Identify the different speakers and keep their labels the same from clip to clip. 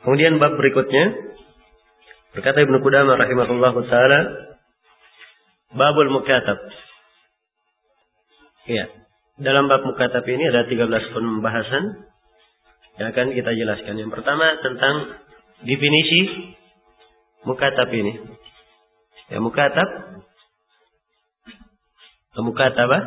Speaker 1: Kemudian bab berikutnya, berkata Ibnu Qudamah rahimahullahu taala, babul mukatab. Ya, dalam bab mukatab ini ada 13 pembahasan yang akan kita jelaskan. Yang pertama tentang definisi mukatab ini. Ya, mukatab, mukatabah.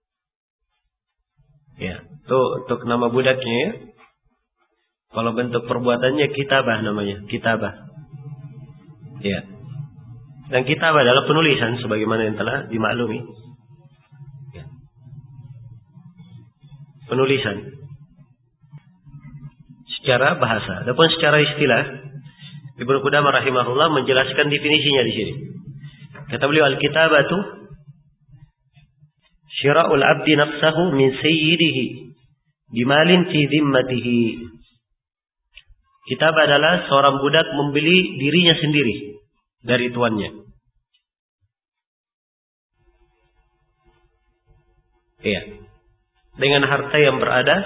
Speaker 1: Ya, itu untuk nama budaknya ya. Kalau bentuk perbuatannya kitabah namanya, kitabah. Ya. Dan kitabah adalah penulisan sebagaimana yang telah dimaklumi. Ya. Penulisan secara bahasa. Adapun secara istilah, Ibnu Qudamah rahimahullah menjelaskan definisinya di sini. Kata beliau, al-kitabatu syira'ul abdi nafsahu min sayyidihi bimalin fi dhimmatihi. Kitabah adalah seorang budak membeli dirinya sendiri dari tuannya. Iya. Dengan harta yang berada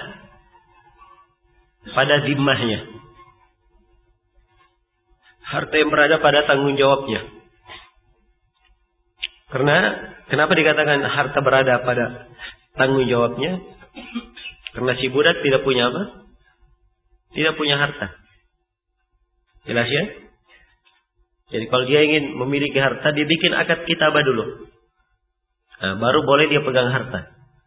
Speaker 1: pada dhimmahnya. Harta yang berada pada tanggung jawabnya. Karena kenapa dikatakan harta berada pada tanggung jawabnya? Karena si budak tidak punya apa? Tidak punya harta. Jelas ya? Jadi kalau dia ingin memiliki harta, dia bikin akad kitabah dulu. Nah, baru boleh dia pegang harta.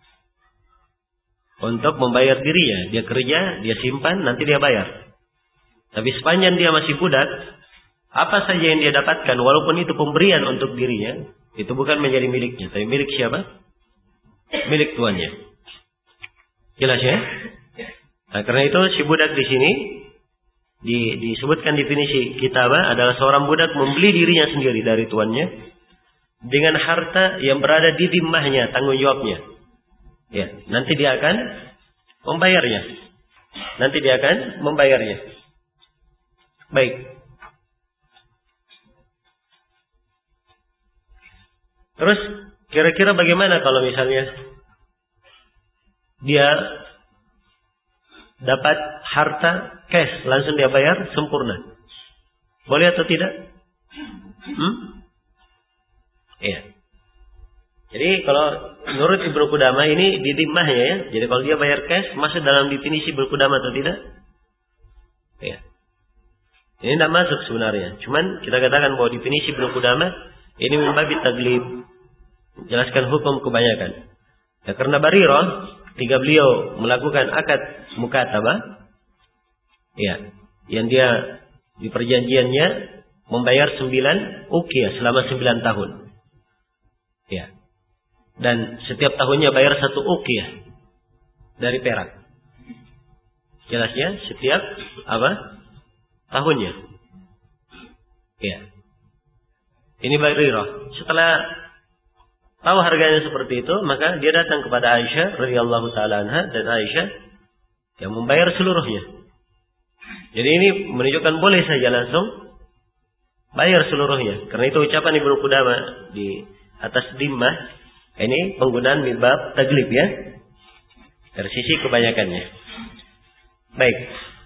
Speaker 1: Untuk membayar dirinya. Dia kerja, dia simpan, nanti dia bayar. Tapi sepanjang dia masih budak, apa saja yang dia dapatkan, walaupun itu pemberian untuk dirinya, itu bukan menjadi miliknya. Tapi milik siapa? Milik tuannya. Jelas ya? Nah, karena itu si budak di sini disebutkan definisi kitabah adalah seorang budak membeli dirinya sendiri dari tuannya dengan harta yang berada di dhimmahnya, tanggung jawabnya. Ya, nanti dia akan membayarnya. Baik. Terus kira-kira bagaimana kalau misalnya dia dapat harta cash, langsung dia bayar sempurna. Boleh atau tidak? Iya. Jadi kalau menurut Ibnu Qudamah ini di dhimmahnya ya. Jadi kalau dia bayar cash masuk dalam definisi Ibnu Qudamah atau tidak? Iya. Ini tidak masuk sebenarnya. Cuman kita katakan bahwa definisi Ibnu Qudamah ini membabi taglib, menjelaskan hukum kebanyakan. Ya, karena Barirah ketika beliau melakukan akad mukatabah, ya, yang dia di perjanjiannya membayar 9 uqiyah selama 9 tahun. Ya. Dan setiap tahunnya bayar 1 uqiyah dari perak. Jelasnya setiap tahunnya. Ya. Ini Barirah. Setelah tahu harganya seperti itu, maka dia datang kepada Aisyah radhiyallahu taala anha, dan Aisyah yang membayar seluruhnya. Jadi ini menunjukkan boleh saja langsung bayar seluruhnya. Karena itu ucapan Ibnu Qudamah di atas dhimmah ini penggunaan min bab taglib ya. Dari sisi kebanyakannya. Baik.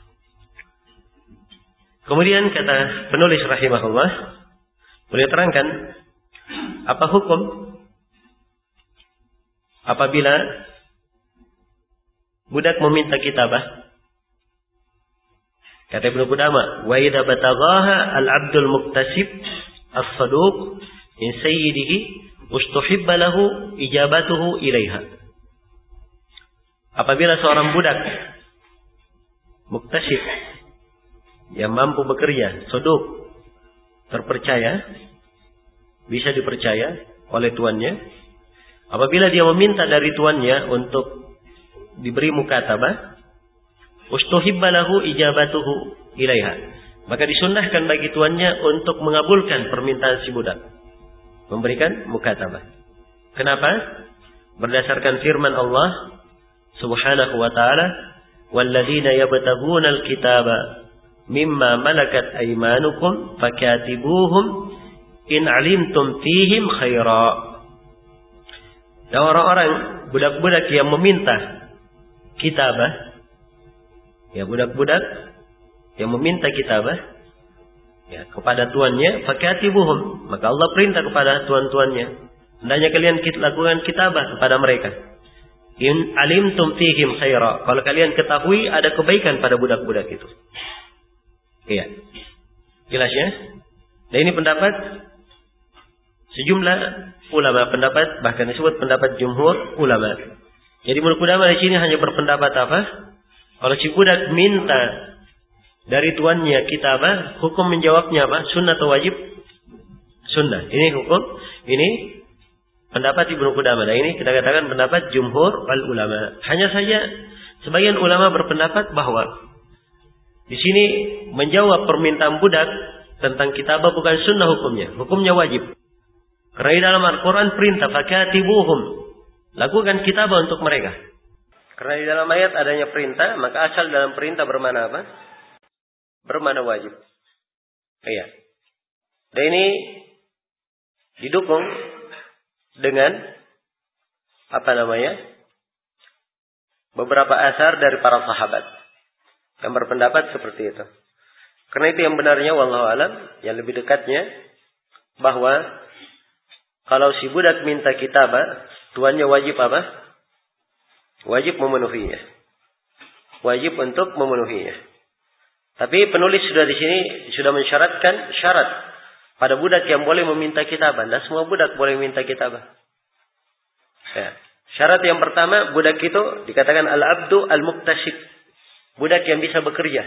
Speaker 1: Kemudian kata penulis rahimahullah, boleh terangkan apa hukum apabila budak meminta kitabah? Kata Ibnu Qudamah, wa idza bataghaha al-'abdul muktasib as-saduq min sayyidihi ustuhibba lahu ijabatuhu ilaiha. Apabila seorang budak muktasib yang mampu bekerja, saduq, terpercaya, bisa dipercaya oleh tuannya, apabila dia meminta dari tuannya untuk diberi mukatabah, ustuhibba lahu ijabatuhu ilaiha, maka disunnahkan bagi tuannya untuk mengabulkan permintaan si budak, memberikan mukatabah. Kenapa? Berdasarkan firman Allah Subhanahu wa taala, walladzina yabtaghuna al-kitaba mimma malakat aymanukum fakatibuhum in alimtum fihim khaira. Dan orang-orang budak-budak yang meminta kitabah, ya budak-budak yang meminta kitabah ya kepada tuannya, fakatibuhum, maka Allah perintah kepada tuan-tuannya, hendaknya kalian lakukan kitabah kepada mereka. In alimtum fihim khaira, kalau kalian ketahui ada kebaikan pada budak-budak itu. Iya. Jelas ya? Nah, ini pendapat sejumlah ulama, pendapat bahkan disebut pendapat jumhur ulama. Jadi budak ulama di sini hanya berpendapat apa? Kalau si budak minta dari tuannya kitabah, hukum menjawabnya apa? Sunnah atau wajib? Sunnah. Ini hukum, ini pendapat Ibnu Qudamah. Nah, ini kita katakan pendapat jumhur al ulama. Hanya saja sebagian ulama berpendapat bahwa di sini menjawab permintaan budak tentang kitabah bukan sunnah hukumnya, hukumnya wajib. Karena di dalam Al-Quran perintah fakatibuhum, lakukan kitabah untuk mereka. Karena di dalam ayat adanya perintah, maka asal dalam perintah bermana apa? Bermana wajib. Iya. Dan ini didukung dengan beberapa asar dari para sahabat yang berpendapat seperti itu. Karena itu yang benarnya wallahu alam, yang lebih dekatnya bahwa kalau si budak minta kitabah, tuannya wajib apa? Wajib memenuhinya. Wajib untuk memenuhinya. Tapi penulis sudah di sini sudah mensyaratkan syarat pada budak yang boleh meminta kitabah. Tidak semua budak boleh meminta kitabah. Ya. Syarat yang pertama, budak itu dikatakan al-abdu al-muktasib. Budak yang bisa bekerja.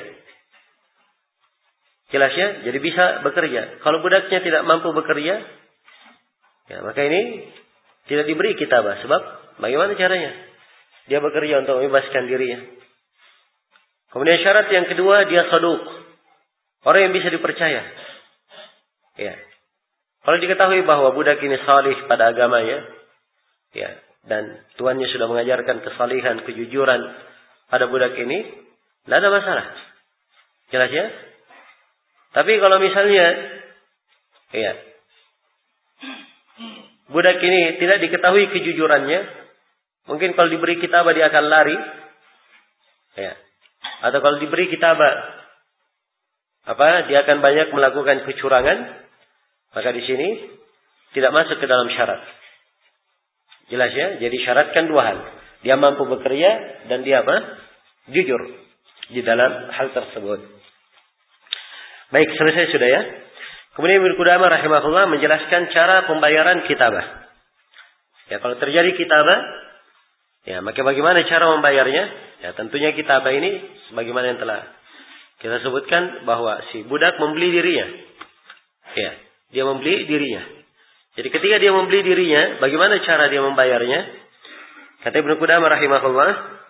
Speaker 1: Jelas ya? Jadi bisa bekerja. Kalau budaknya tidak mampu bekerja, ya, maka ini tidak diberi kitabah. Sebab bagaimana caranya? Dia bekerja untuk membebaskan dirinya. Kemudian syarat yang kedua, dia saduq. Orang yang bisa dipercaya. Ya. Kalau diketahui bahwa budak ini salih pada agamanya, ya, dan tuannya sudah mengajarkan kesalihan, kejujuran pada budak ini, tidak ada masalah. Jelas ya? Tapi kalau misalnya, ya, budak ini tidak diketahui kejujurannya, mungkin kalau diberi kitabah dia akan lari, ya, atau kalau diberi kitabah, dia akan banyak melakukan kecurangan, maka di sini tidak masuk ke dalam syarat. Jelas ya? Jadi syaratkan dua hal. Dia mampu bekerja dan dia jujur di dalam hal tersebut. Baik, selesai sudah ya. Kemudian Ibnu Qudamah rahimahullah menjelaskan cara pembayaran kitabah. Ya, kalau terjadi kitabah, ya, maka bagaimana cara membayarnya? Ya, tentunya kitabah ini sebagaimana yang telah kita sebutkan bahwa si budak membeli dirinya. Ya, dia membeli dirinya. Jadi ketika dia membeli dirinya, bagaimana cara dia membayarnya? Kata Ibnu Qudamah rahimahullah,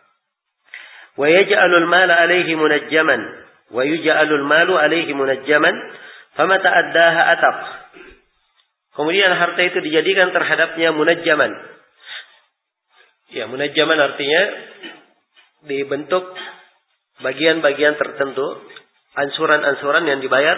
Speaker 1: wa yaj'alul mala 'alaihi munajjaman wa yuj'alul malu 'alaihi munajjaman famata addaha ataq. Kemudian harta itu dijadikan terhadapnya munajjaman. Ya, munajjaman artinya dibentuk bagian-bagian tertentu, ansuran-ansuran yang dibayar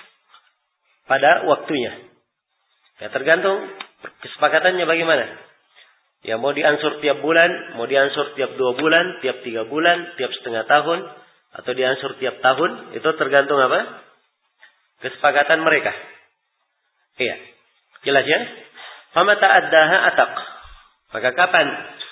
Speaker 1: pada waktunya. Ya, tergantung kesepakatannya bagaimana. Ya, mau diansur tiap bulan, mau diansur tiap 2 bulan, tiap 3 bulan, tiap setengah tahun, atau diansur tiap tahun, itu tergantung apa? Kesepakatan mereka. Iya. Jelas ya? Fama ta'addaha ataq. Maka kapan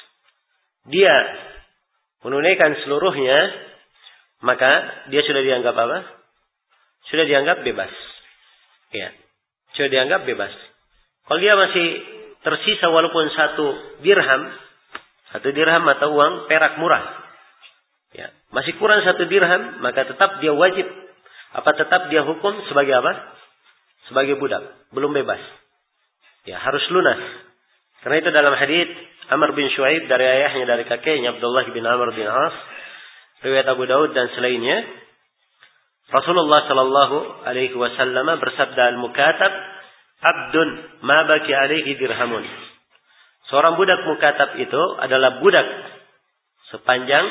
Speaker 1: dia menunaikan seluruhnya, maka dia sudah dianggap apa? Sudah dianggap bebas. Iya. Sudah dianggap bebas. Kalau dia masih tersisa walaupun 1 dirham atau uang perak murah, ya, masih kurang 1 dirham, maka tetap dia wajib, tetap dia hukum sebagai apa? Sebagai budak, belum bebas. Ya, harus lunas. Karena itu dalam hadits Amr bin Shu'aib dari ayahnya dari kakeknya Abdullah bin Amr bin As, riwayat Abu Daud dan selainnya, Rasulullah sallallahu alaihi wasallam bersabda, al-mukatab abdun ma baki alaihi dirhamun. Seorang budak mukatab itu adalah budak sepanjang,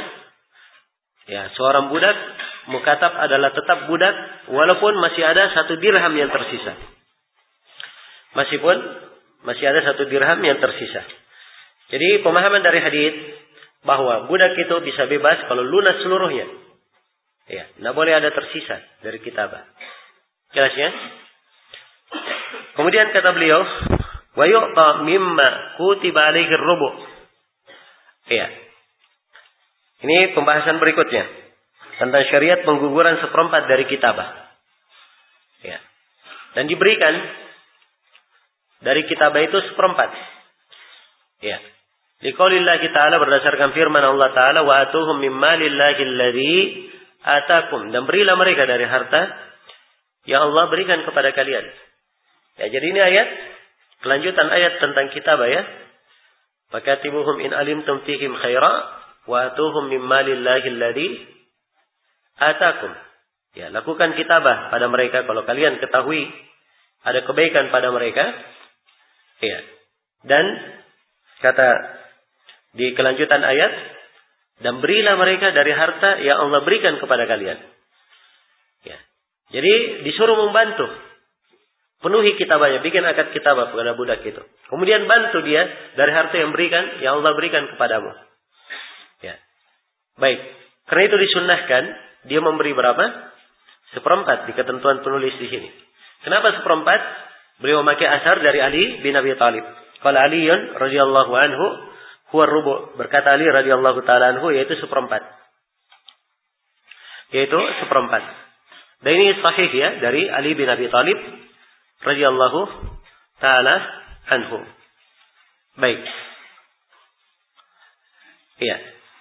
Speaker 1: ya, seorang budak mukatab adalah tetap budak walaupun masih ada 1 dirham yang tersisa. Meskipun masih ada 1 dirham yang tersisa. Jadi pemahaman dari hadis bahwa budak itu bisa bebas kalau lunas seluruhnya. Ya, tidak boleh ada tersisa dari kitabah. Jelas ya? Kemudian kata beliau, wa yu'ta mimma kutiba alaihi ar-rubu'. Ya. Ini pembahasan berikutnya tentang syariat pengguguran seperempat dari kitabah. Ya. Dan diberikan dari kitabah itu seperempat. Ya. Liqaulillahi ta'ala, berdasarkan firman Allah Ta'ala, wa atuhum mimma lillahi alladhi atakum, dan berilah mereka dari harta yang Allah berikan kepada kalian. Ya, jadi ini ayat kelanjutan ayat tentang kitabah ya. Fakatibuhum in alimtum fihim khaira wa atuhum mimma lillahi alladhi atakum. Ya, lakukan kitabah pada mereka kalau kalian ketahui ada kebaikan pada mereka. Ya. Dan kata di kelanjutan ayat, dan berilah mereka dari harta yang Allah berikan kepada kalian. Ya. Jadi disuruh membantu. Penuhi kitabahnya, bikin akad kitabah kepada budak itu. Kemudian bantu dia dari harta yang Allah berikan kepadamu. Ya. Baik. Karena itu disunnahkan dia memberi berapa? Seperempat di ketentuan penulis di sini. Kenapa seperempat? Beliau memakai asar dari Ali bin Abi Thalib. Qala Aliyun radhiyallahu anhu huwa rubu'. Berkata Ali radhiyallahu ta'ala anhu, yaitu seperempat. Yaitu seperempat. Dan ini sahih ya dari Ali bin Abi Thalib radhiyallahu ta'ala anhu. Baik. Iya.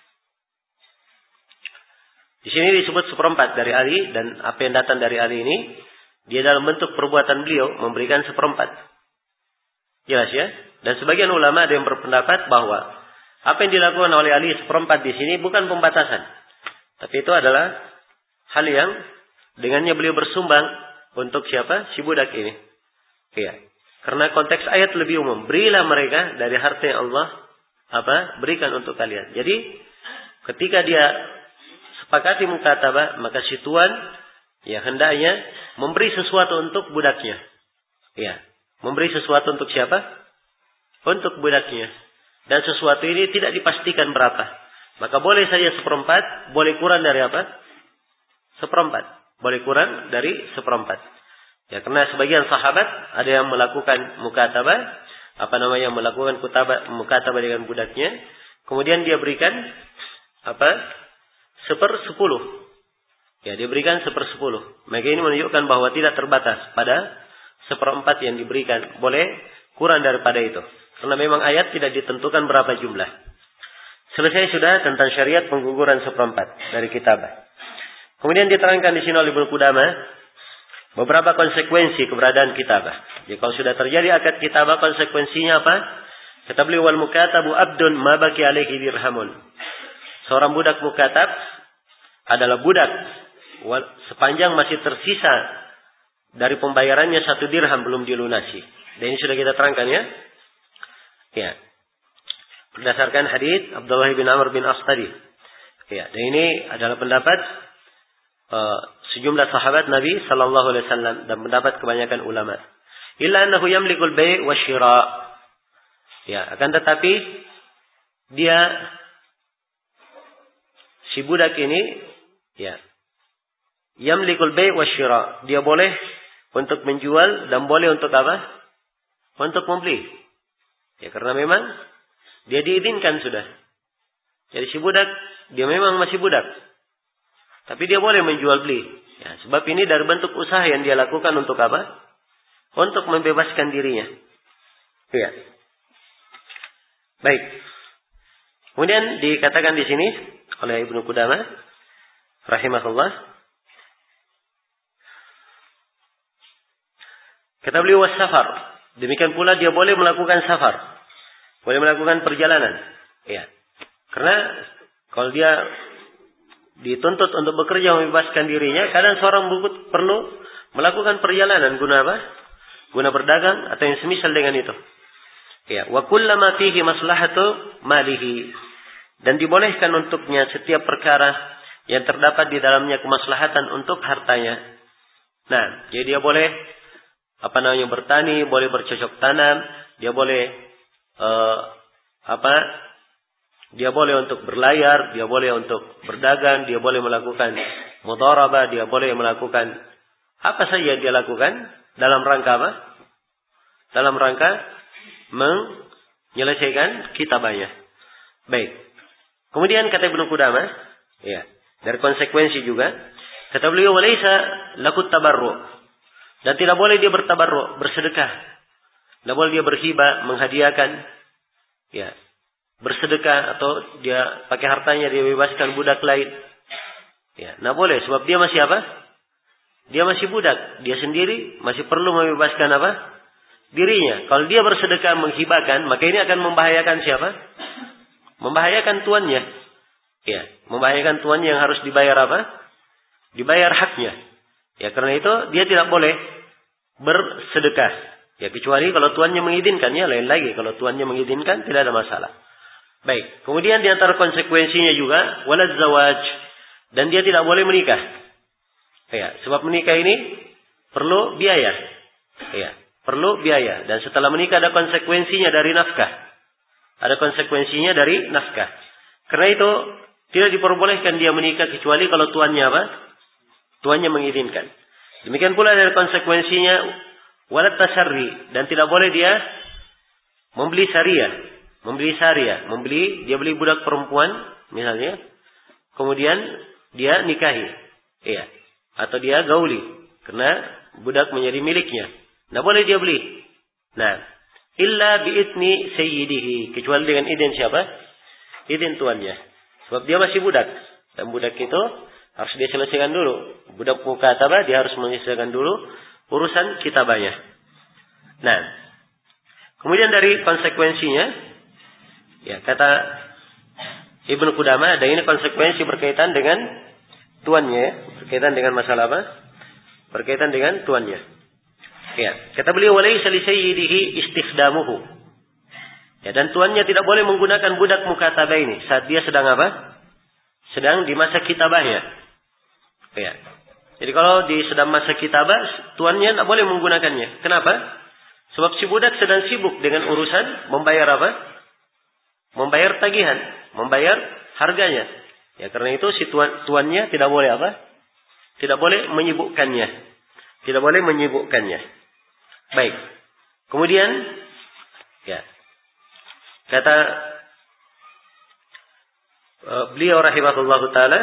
Speaker 1: Di sini disebut seperempat dari Ali, dan apa yang datang dari Ali ini dia dalam bentuk perbuatan beliau memberikan seperempat. Jelas ya? Dan sebagian ulama ada yang berpendapat bahwa apa yang dilakukan oleh Ali seperempat di sini bukan pembatasan. Tapi itu adalah hal yang dengannya beliau bersumbang untuk siapa? Si budak ini. Iya. Karena konteks ayat lebih umum. Berilah mereka dari harta yang Allah berikan untuk kalian. Jadi ketika dia sepakati mukatabah, maka si tuan ya hendaknya memberi sesuatu untuk budaknya. Ya. Memberi sesuatu untuk siapa? Untuk budaknya. Dan sesuatu ini tidak dipastikan berapa. Maka boleh saja seperempat, boleh kurang dari apa? Seperempat. Boleh kurang dari seperempat. Ya, karena sebagian sahabat ada yang melakukan mukatabah, melakukan mukatabah dengan budaknya, kemudian dia berikan 1/10. Ya, dia berikan 1/10. Maka ini menunjukkan bahwa tidak terbatas pada seperempat yang diberikan. Boleh kurang daripada itu. Karena memang ayat tidak ditentukan berapa jumlah. Selesai sudah tentang syariat pengguguran seperempat dari kitabah. Kemudian diterangkan di sini oleh Ibnu Qudamah beberapa konsekuensi keberadaan kitabah. Jadi kalau sudah terjadi akad kitabah, konsekuensinya apa? Kata beliau, wal mukatabu abdun ma baki alaihi dirhamun. Seorang budak mukatab adalah budak sepanjang masih tersisa dari pembayarannya 1 dirham belum dilunasi. Dan ini sudah kita terangkan ya. Ya. Berdasarkan hadis Abdullah bin Amr bin As tadi. Ya, dan ini adalah pendapat sejumlah sahabat Nabi sallallahu alaihi wasallam dan pendapat kebanyakan ulama. Illa annahu yamlikul bai' wasyira. Ya, akan tetapi dia si budak ini ya yamlikul bai' wasyira. Dia boleh untuk menjual dan boleh untuk apa? Untuk membeli. Ya, karena memang dia diizinkan sudah. Jadi si budak, dia memang masih budak. Tapi dia boleh menjual beli. Ya, sebab ini dari bentuk usaha yang dia lakukan untuk apa? Untuk membebaskan dirinya. Ya. Baik. Kemudian dikatakan di sini oleh Ibnu Qudamah rahimahullah. Kata beliau was-safar. Demikian pula dia boleh melakukan safar. Boleh melakukan perjalanan. Ya. Karena kalau dia dituntut untuk bekerja membebaskan dirinya, kadang seorang perlu melakukan perjalanan guna apa? Guna berdagang atau yang semisal dengan itu. Ya, wa kullama fihi maslahatu malihi. Dan dibolehkan untuknya setiap perkara yang terdapat di dalamnya kemaslahatan untuk hartanya. Nah, jadi dia boleh bertani, boleh bercocok tanam, dia boleh Dia boleh untuk berlayar, dia boleh untuk berdagang, dia boleh melakukan mudharabah, dia boleh melakukan apa saja dia lakukan dalam rangka apa? Dalam rangka menyelesaikan kitabahnya. Baik. Kemudian kata Ibnu Qudamah, ya, dari konsekuensi juga, kata beliau walaisa lakut tabarru. Dan tidak boleh dia bertabarru, bersedekah. Tidak boleh dia berhibah, menghadiahkan, ya, bersedekah atau dia pakai hartanya dia bebaskan budak lain. Ya, nah boleh sebab dia masih apa? Dia masih budak, dia sendiri masih perlu membebaskan apa? Dirinya. Kalau dia bersedekah menghibahkan, maka ini akan membahayakan siapa? Membahayakan tuannya. Ya, membahayakan tuannya yang harus dibayar apa? Dibayar haknya. Ya, karena itu dia tidak boleh bersedekah. Ya, kecuali kalau tuannya mengizinkan, ya lain lagi. Kalau tuannya mengizinkan tidak ada masalah. Baik, kemudian di antara konsekuensinya juga walad zawaj, dan dia tidak boleh menikah. Ya, sebab menikah ini perlu biaya. Ya, perlu biaya dan setelah menikah ada konsekuensinya dari nafkah. Ada konsekuensinya dari nafkah. Karena itu tidak diperbolehkan dia menikah kecuali kalau tuannya apa? Tuannya mengizinkan. Demikian pula dari konsekuensinya walad tasarri, dan tidak boleh dia membeli syariah. Dia beli budak perempuan misalnya, kemudian dia nikahi, iya, atau dia gauli, karena budak menjadi miliknya. Nah boleh dia beli. Nah, illa bi'idni sayyidihi, kecuali dengan izin siapa? Izin tuannya. Sebab dia masih budak, dan budak itu harus dia selesaikan dulu. Budak mukatabah dia harus menyelesaikan dulu urusan kitabahnya. Nah, kemudian dari konsekuensinya, ya, kata Ibnu Qudamah, ada ini konsekuensi berkaitan dengan tuannya, berkaitan dengan masalah apa? Berkaitan dengan tuannya. Ya, kata beliau walaysa li sayyidihi istikhdamuhu. Ya, dan tuannya tidak boleh menggunakan budak mukatabah ini saat dia sedang apa? Sedang di masa kitabahnya. Ya. Jadi kalau di sedang masa kitabah, tuannya tidak boleh menggunakannya. Kenapa? Sebab si budak sedang sibuk dengan urusan membayar apa? Membayar tagihan, membayar harganya. Ya, karena itu si tuannya tidak boleh apa? Tidak boleh menyibukkannya. Tidak boleh menyibukkannya. Baik. Kemudian, ya, kata beliau rahimahullahu taala,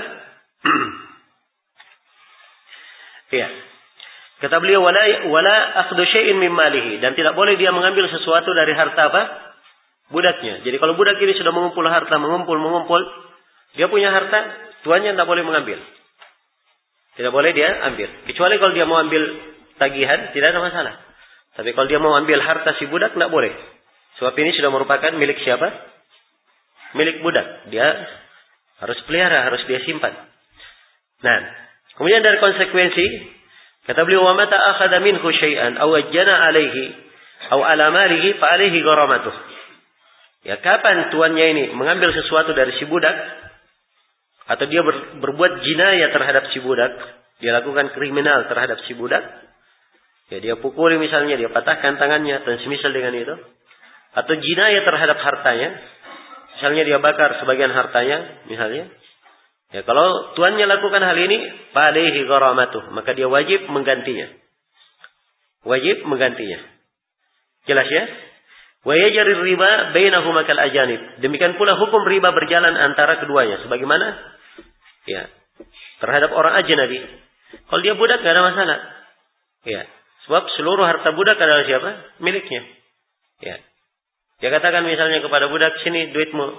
Speaker 1: ya, kata beliau wala akhdu syai'in min malihi, dan tidak boleh dia mengambil sesuatu dari harta apa? Budaknya. Jadi kalau budak ini sudah mengumpul harta, mengumpul, dia punya harta, tuannya tidak boleh mengambil. Tidak boleh dia ambil. Kecuali kalau dia mau ambil tagihan, tidak ada masalah. Tapi kalau dia mau ambil harta si budak, tidak boleh. Sebab ini sudah merupakan milik siapa? Milik budak. Dia harus pelihara, harus dia simpan. Nah, kemudian dari konsekuensi, kata beliau, wa mata akhadha minhu syai'an aw ajjana alaihi aw ala malihi fa alaihi gharamatuh. Ya, kapan tuannya ini mengambil sesuatu dari si budak, atau dia berbuat jinayah terhadap si budak, dia lakukan kriminal terhadap si budak, ya dia pukuli misalnya, dia patahkan tangannya, dan semisal dengan itu, atau jinayah terhadap hartanya, misalnya dia bakar sebagian hartanya, misalnya, ya kalau tuannya lakukan hal ini, fa'alaihi gharamatuh, maka dia wajib menggantinya. Wajib menggantinya. Jelas ya? Wa yajri riba bainahuma kal ajanib. Demikian pula hukum riba berjalan antara keduanya. Sebagaimana? Ya. Terhadap orang ajnabi. Kalau dia budak tidak ada masalah. Ya. Sebab seluruh harta budak adalah siapa? Miliknya. Ya. Dia katakan misalnya kepada budak, sini duitmu.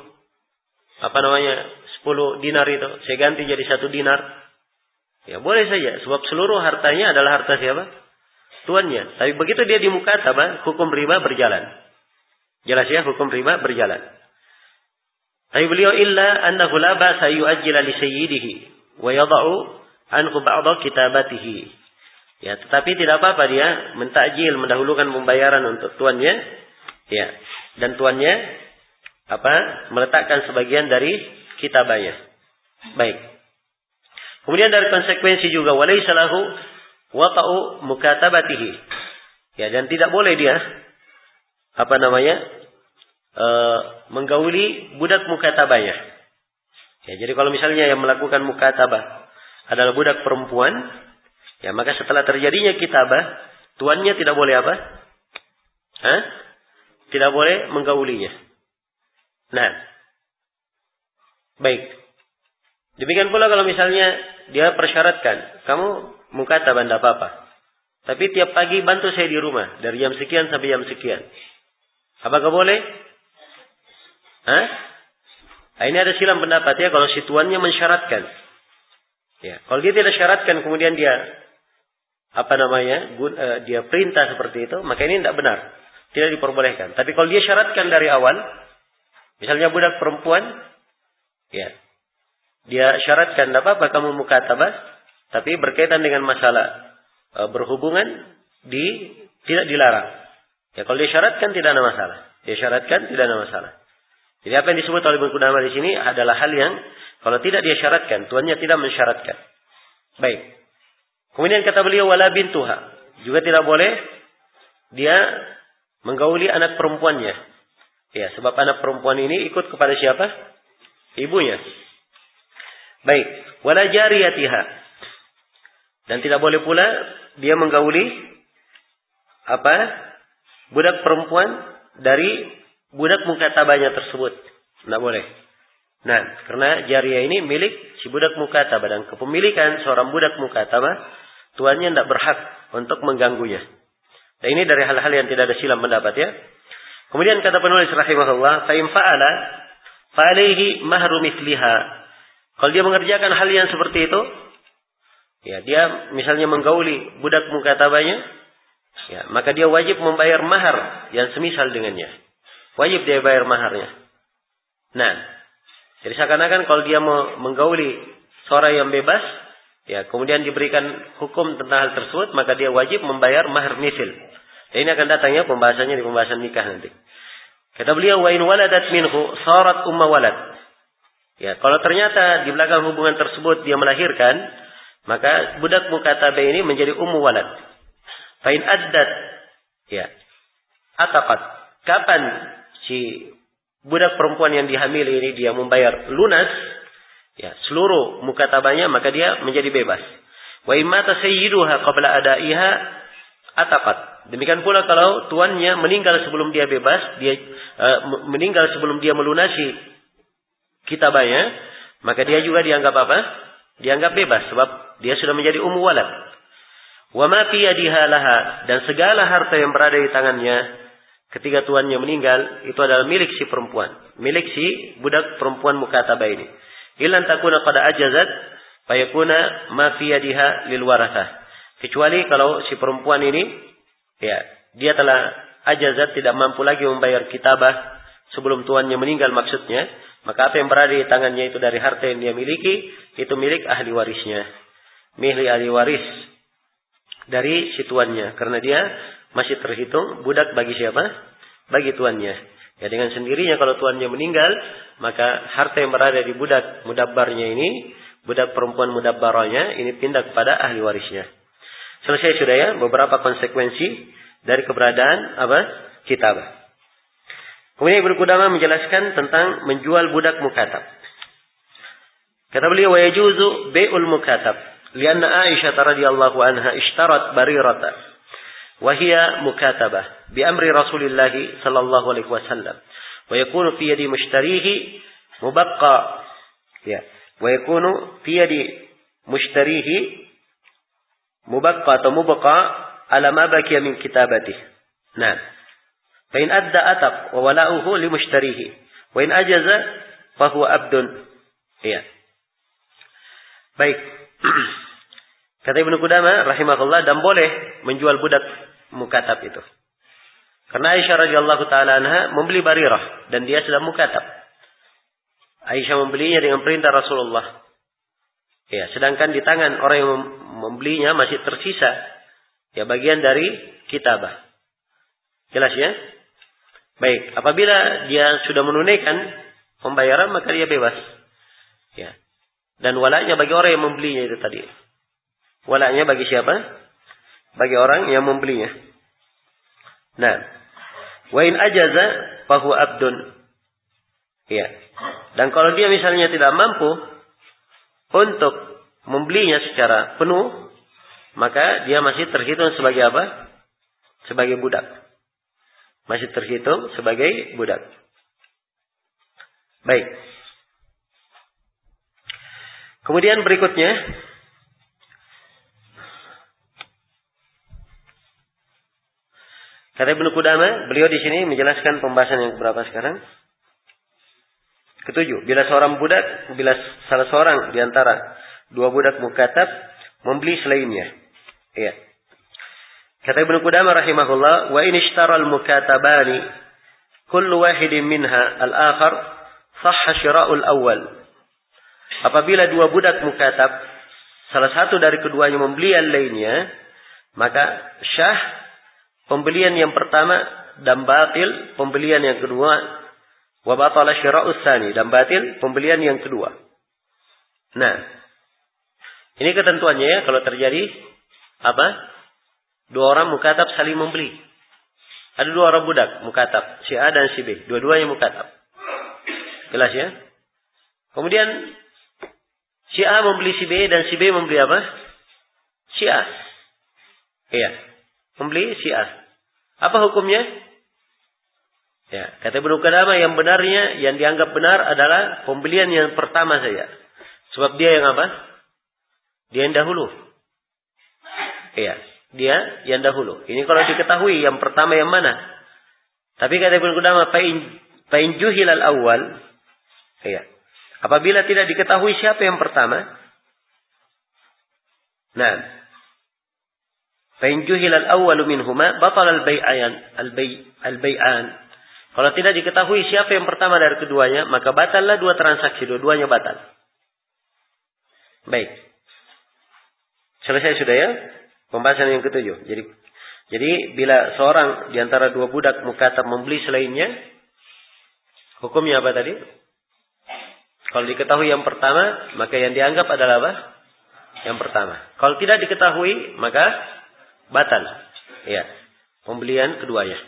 Speaker 1: 10 dinar itu. Saya ganti jadi 1 dinar. Ya boleh saja. Sebab seluruh hartanya adalah harta siapa? Tuannya. Tapi begitu dia di mukatabah, hukum riba berjalan. Jelas ya, hukum riba berjalan. Tapi beliau illa annahu la ba'sa yu'ajjila li sayyidihi wa yada'u anhu ba'dha kitabatihi. Ya, tetapi tidak apa-apa dia mentakjil, mendahulukan pembayaran untuk tuannya. Ya, dan tuannya meletakkan sebagian dari kitabahnya. Baik. Kemudian dari konsekuensi juga walaysa lahu wata'u mukatabatihi. Ya, dan tidak boleh dia menggauli budak mukatabahnya. Ya, jadi kalau misalnya yang melakukan mukatabah adalah budak perempuan, ya maka setelah terjadinya kitabah, tuannya tidak boleh apa? Tidak boleh menggaulinya. Nah, baik. Demikian pula kalau misalnya dia persyaratkan, kamu mukatabah tidak apa-apa. Tapi tiap pagi bantu saya di rumah. Dari jam sekian sampai jam sekian. Apakah boleh? Ini ada silang pendapat ya. Kalau si tuannya mensyaratkan. Ya, kalau dia tidak syaratkan kemudian dia dia perintah seperti itu, maka ini tidak benar. Tidak diperbolehkan. Tapi kalau dia syaratkan dari awal, misalnya budak perempuan, ya, dia syaratkan tidak apa-apa kamu mukatabah, tapi berkaitan dengan masalah berhubungan tidak dilarang. Ya, kalau dia syaratkan tidak ada masalah. Dia syaratkan tidak ada masalah. Jadi apa yang disebut oleh Ibnu Qudamah di sini adalah hal yang kalau tidak dia syaratkan, tuannya tidak mensyaratkan. Baik. Kemudian kata beliau wala bintuha, juga tidak boleh dia menggauli anak perempuannya. Ya, sebab anak perempuan ini ikut kepada siapa? Ibunya. Baik, wala jariyatiha. Dan tidak boleh pula dia menggauli budak perempuan dari budak mukatabahnya tersebut. Tidak boleh. Nah, karena jariyah ini milik si budak mukatabah, dan kepemilikan seorang budak mukatabah, tuannya tidak berhak untuk mengganggunya. Dan ini dari hal-hal yang tidak ada silang pendapat ya. Kemudian kata penulis rahimahullah, fa in fa'ala fa alaihi mahru mithliha. Kalau dia mengerjakan hal yang seperti itu, ya dia misalnya menggauli budak mukatabahnya, ya maka dia wajib membayar mahar yang semisal dengannya. Wajib dia bayar maharnya. Nah, jadi seakan-akan kalau dia mau menggauli seorang yang bebas, ya kemudian diberikan hukum tentang hal tersebut, maka dia wajib membayar mahar misil. Dan ini akan datangnya pembahasannya di pembahasan nikah nanti. Kata beliau, wa in waladat minhu sarat umma walad. Ya, kalau ternyata di belakang hubungan tersebut dia melahirkan, maka budak mukatabah ini menjadi ummu walad. Fa in addat, ya, ataqat. Kapan si budak perempuan yang dihamili ini dia membayar lunas, ya, seluruh mukatabahnya, maka dia menjadi bebas. Wa imata sayyiduha qabla adaiha ataqat. Demikian pula kalau tuannya meninggal sebelum dia bebas, meninggal sebelum dia melunasi kitabahnya, maka dia juga dianggap apa? Dianggap bebas sebab dia sudah menjadi ummu walad. Wa ma fi yadiha laha, dan segala harta yang berada di tangannya ketika tuannya meninggal itu adalah milik si perempuan, milik si budak perempuan mukatabah ini. Ilan takuna qad ajazat fayakuna ma fi yadiha lil warathah. Kecuali kalau si perempuan ini, ya, dia telah ajazat, tidak mampu lagi membayar kitabah sebelum tuannya meninggal maksudnya, maka apa yang berada di tangannya itu dari harta yang dia miliki, itu milik ahli warisnya. Milik ahli waris dari si tuannya, karena dia masih terhitung budak bagi siapa? Bagi tuannya. Ya, dengan sendirinya kalau tuannya meninggal, maka harta yang berada di budak mudabbarnya ini, budak perempuan mudabbaranya ini pindah kepada ahli warisnya. Selesai sudah ya beberapa konsekuensi dari keberadaan kitabah. Kemudian Ibnu Qudamah menjelaskan tentang menjual budak mukatab. Kata beliau, wa yajuzu bai'ul mukatab lianna Aisyah radhiyallahu anha ishtarat barirata wa hiya mukatabah bi amri Rasulillah sallallahu alaihi wasallam wa yakunu fi yadi mushtarihi mubaqqa, ya, wa yakunu fi yadi mushtarihi mubaqqa atau mubqa ala ma baqiya min kitabatihi. Nah, fa in adda ataq wa wala'uhu li mushtarihi wa in ajaza fa huwa abdun. Ya. Baik. Kata Ibnu Qudamah rahimahullah, dan boleh menjual budak mukatab itu. Karena Aisyah radhiyallahu taala anha membeli Barirah dan dia sudah mukatab. Aisyah membelinya dengan perintah Rasulullah. Ya, sedangkan di tangan orang yang membelinya masih tersisa, ya, bagian dari kitabah. Jelas ya? Baik, apabila dia sudah menunaikan pembayaran maka dia bebas. Ya. Dan walaknya bagi orang yang membelinya itu tadi. Walaknya bagi siapa? Bagi orang yang membelinya. Nah, wa in ajaza fahuwa abdun. Ya. Dan kalau dia misalnya tidak mampu untuk membelinya secara penuh, maka dia masih terhitung sebagai apa? Sebagai budak. Masih terhitung sebagai budak. Baik. Kemudian berikutnya, kata Ibnu Qudamah, beliau di sini menjelaskan pembahasan yang berapa sekarang? Ketujuh. Bila salah seorang di antara dua budak mukatab membeli selainnya. Iya. Kata Ibnu Qudamah rahimahullah, wa in ishtara al-mukatabani kullu wahidin minha al-akhar sahha syira'ul awwal. Apabila dua budak mukatab salah satu dari keduanya membeli yang lainnya, maka syah pembelian yang pertama dan batil pembelian yang kedua. Wa batala syira'us tsani, dan batil pembelian yang kedua. Nah, ini ketentuannya ya kalau terjadi apa? Dua orang mukatab saling membeli. Ada dua orang budak mukatab, si A dan si B, dua-duanya mukatab. Jelas ya? Kemudian si A membeli si B dan si B membeli apa? Si A. Iya, membeli si A. Apa hukumnya? Ya, kata Ibnu Qudamah yang benarnya, yang dianggap benar adalah pembelian yang pertama saja. Sebab dia yang apa? Dia yang dahulu. Iya, dia yang dahulu. Ini kalau diketahui yang pertama yang mana. Tapi kata Ibnu Qudamah, fa in juhilal awwal. Iya. Apabila tidak diketahui siapa yang pertama. Nah, fa in juhilal awwalu minhuma batala al-bai'an. Kalau tidak diketahui siapa yang pertama dari keduanya, maka batallah dua transaksi, dua-duanya batal. Baik. Selesai sudah ya pembahasan yang ketujuh. Jadi bila seorang di antara dua budak mukatab membeli selainnya, hukumnya apa tadi? Kalau diketahui yang pertama, maka yang dianggap adalah apa? Yang pertama. Kalau tidak diketahui, maka batal. Ya, pembelian keduanya.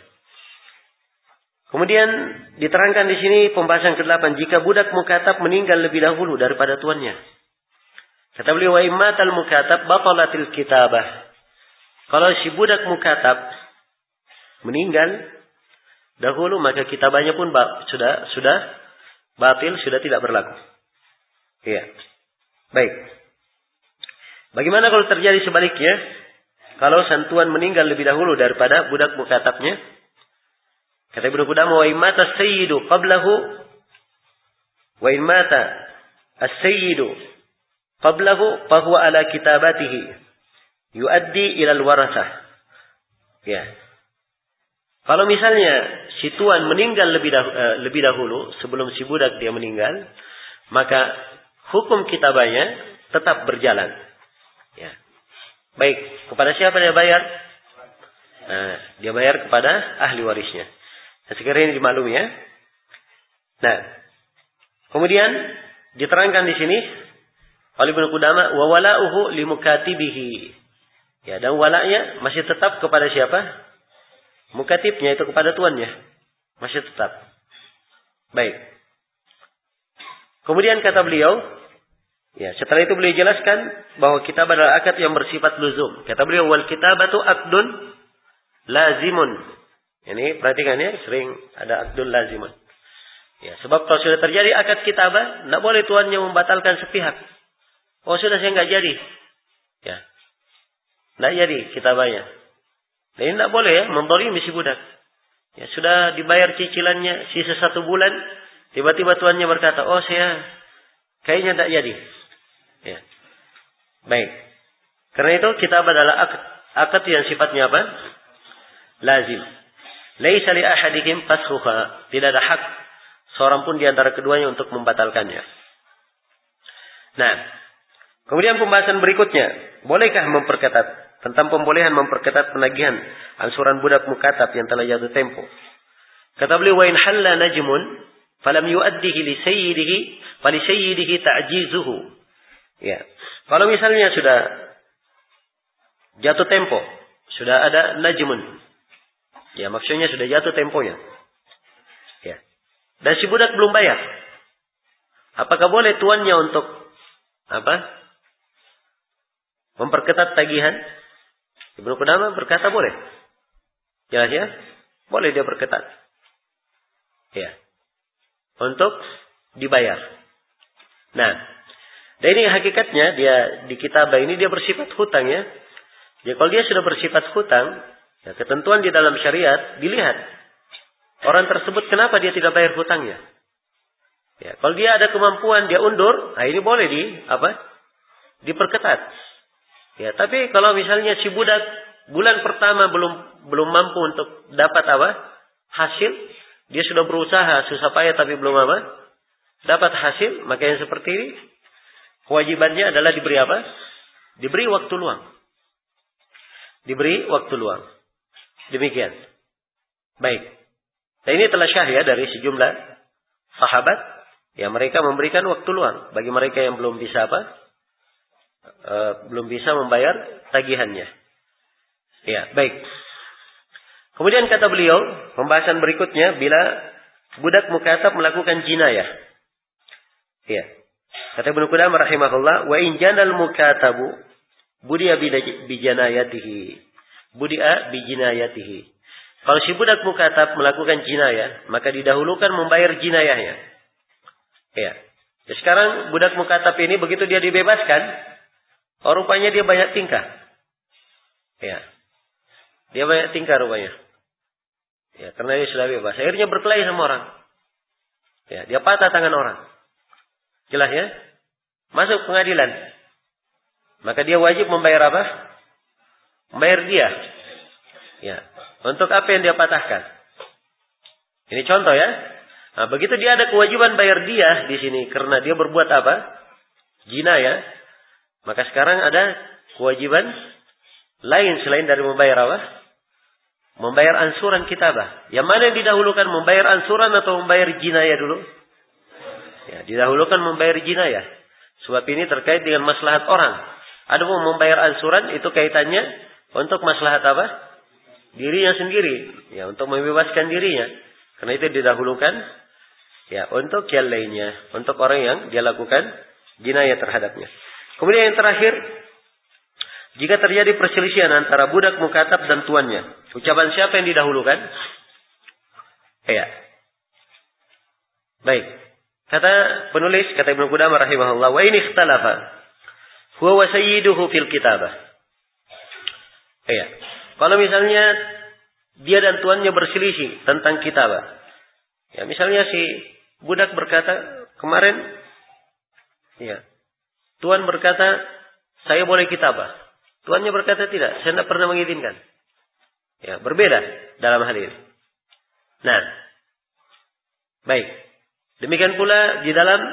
Speaker 1: Kemudian diterangkan di sini pembahasan ke-8, jika budak mukatab meninggal lebih dahulu daripada tuannya. Kata beliau, wa immatal mukatab batalatil kitabah. Kalau si budak mukatab meninggal dahulu, maka kitabahnya pun sudah batil, sudah tidak berlaku. Iya. Baik. Bagaimana kalau terjadi sebaliknya? Kalau sang tuan meninggal lebih dahulu daripada budak mukatabnya? Kata Ibnu Qudamah, wa imata as-sayyidu qablahu wa imata as-sayyidu qablahu fa huwa ala kitabatihi yuaddi ila al-warasah. Ya. Kalau misalnya si tuan meninggal lebih dahulu sebelum si budak dia meninggal, maka hukum kitabahnya tetap berjalan. Ya. Baik, kepada siapa dia bayar? Nah, dia bayar kepada ahli warisnya. Sekiranya ini dimaklumi ya. Nah, kemudian diterangkan di sini oleh Ibnu Qudamah, wa wala'uhu limukatibihi. Ya, dan wala'nya masih tetap kepada siapa? Mukatibnya, itu kepada tuannya. Masih tetap. Baik. Kemudian kata beliau, ya, setelah itu beliau jelaskan bahwa kitabah adalah akad yang bersifat luzum. Kata beliau, wal kitabatu aqdun lazimun. Ini perhatikan ya, sering ada akdul lazimun. Ya, sebab kalau sudah terjadi akad kitabah, tidak boleh tuannya membatalkan sepihak. Oh sudah, saya nggak jadi. Ya, tidak jadi kitabahnya. Dan ini tidak boleh ya, mendolimi si budak. Ya, sudah dibayar cicilannya sisa 1 bulan, tiba-tiba tuannya berkata, oh saya kayaknya tidak jadi. Ya, baik. Karena itu kitabah adalah akad yang sifatnya apa? Lazim. Laisa li ahadihim fashuha. Tidak ada hak seorang pun di antara keduanya untuk membatalkannya. Nah, kemudian pembahasan berikutnya, bolehkah memperketat tentang pembolehan memperketat penagihan angsuran budak mukatab yang telah jatuh tempo. Kata beliau, wa in halla najmun falam yuaddihi li sayyidihi fa li sayyidihi ta'jizuhu. Ya. Kalau misalnya sudah jatuh tempo, sudah ada najmun. Ya, maksudnya sudah jatuh temponya. dan si budak belum bayar. Apakah boleh tuannya untuk memperketat tagihan? Ibnu Qudamah berkata boleh. Jelas ya? Boleh dia berketat. Ya. Untuk dibayar. Nah, dan ini hakikatnya dia di kitabah ini dia bersifat hutang ya. Jadi kalau dia sudah bersifat hutang, ya, ketentuan di dalam syariat dilihat orang tersebut kenapa dia tidak bayar hutangnya. Ya, kalau dia ada kemampuan dia undur, nah ini boleh diperketat. Ya, tapi kalau misalnya si budak bulan pertama belum mampu untuk dapat hasil, dia sudah berusaha susah payah tapi belum dapat hasil, maka yang seperti ini kewajibannya adalah diberi Diberi waktu luang. Diberi waktu luang. Demikian. Baik. Dan ini telah syahid dari sejumlah sahabat, ya mereka memberikan waktu luang bagi mereka yang belum bisa belum bisa membayar tagihannya. Ya, baik. Kemudian kata beliau, pembahasan berikutnya bila budak mukatab melakukan jinayah. Ya. Kata Ibnu Qudamah rahimahullah, wa in janal mukatabu budia bijanayatihi. Budia bijinayatihi. Kalau si budak mukatab melakukan jinayah, maka didahulukan membayar jinayahnya. Ya. Ya, sekarang budak mukatab ini begitu dia dibebaskan, rupanya dia banyak tingkah. Ya. Dia banyak tingkah rupanya. Ya, karena dia sudah bebas. Akhirnya berkelahi sama orang. Ya, dia patah tangan orang. Jelas ya? Masuk pengadilan. Maka dia wajib membayar apa? Membayar dia. Ya. Untuk apa yang dia patahkan? Ini contoh ya. Nah, begitu dia ada kewajiban bayar dia di sini karena dia berbuat jinayah. Maka sekarang ada kewajiban lain selain dari membayar membayar ansuran kitabah. Yang mana yang didahulukan, membayar ansuran atau membayar jinayah dulu? Ya, didahulukan membayar jinayah. Sebab ini terkait dengan maslahat orang. Adapun membayar ansuran itu kaitannya untuk maslahat dirinya sendiri, ya, untuk membebaskan dirinya. Karena itu didahulukan ya untuk yang lainnya, untuk orang yang dia lakukan jinayah terhadapnya. Kemudian yang terakhir, jika terjadi perselisihan antara budak mukatab dan tuannya, ucapan siapa yang didahulukan? Ya. Baik. Kata penulis, kata Ibnu Qudamah rahimahullah, wa in ikhtalafa huwa wa sayyiduhu fil kitabah. Ya. Kalau misalnya dia dan tuannya berselisih tentang kitabah. Ya, misalnya si budak berkata, kemarin ya, tuan berkata, saya boleh kitabah. Tuannya berkata tidak, saya tidak pernah mengizinkan. Ya, berbeda dalam hal ini. Nah, baik. Demikian pula di dalam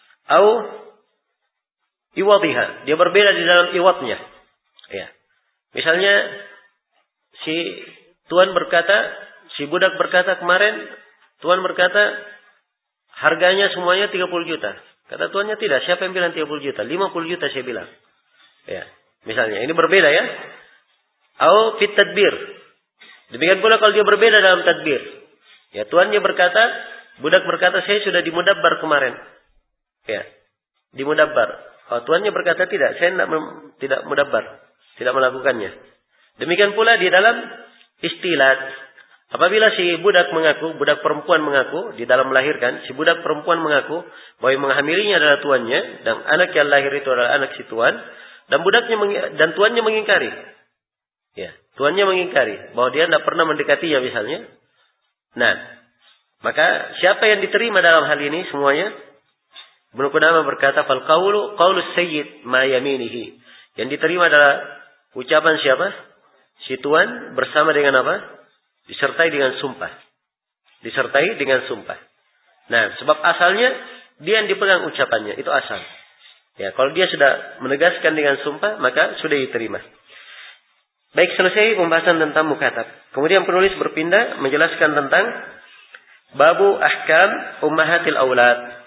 Speaker 1: iwadhiha, dia berbeda di dalam iwadnya. Ya. Misalnya si tuan berkata, si budak berkata kemarin, tuan berkata harganya semuanya 30 juta. Kata tuannya tidak, siapa yang bilang 30 juta? 50 juta saya bilang. Ya. Misalnya, ini berbeda ya. Au fit tadbir. Demikian pula kalau dia berbeda dalam tadbir. Ya, tuannya berkata, budak berkata saya sudah dimudabbar kemarin. Ya. Dimudabbar. Oh, tuannya berkata tidak, saya tidak mudabbar, tidak melakukannya. Demikian pula di dalam istilat. Apabila si budak perempuan mengaku di dalam melahirkan, si budak perempuan mengaku bahwa yang menghamilinya adalah tuannya dan anak yang lahir itu adalah anak si tuan. Dan tuannya mengingkari. Ya, tuannya mengingkari bahwa dia tidak pernah mendekatinya misalnya. Nah, maka siapa yang diterima dalam hal ini semuanya? Ibnu Qudamah berkata, "Fal qaulus sayyid ma yaminihi." Yang diterima adalah ucapan siapa? Si tuan bersama dengan apa? Disertai dengan sumpah. Disertai dengan sumpah. Nah, sebab asalnya dia yang dipegang ucapannya, itu asal. Ya, kalau dia sudah menegaskan dengan sumpah, maka sudah diterima. Baik, selesai pembahasan tentang mukatab. Kemudian penulis berpindah menjelaskan tentang babu ahkam ummahatil aulad.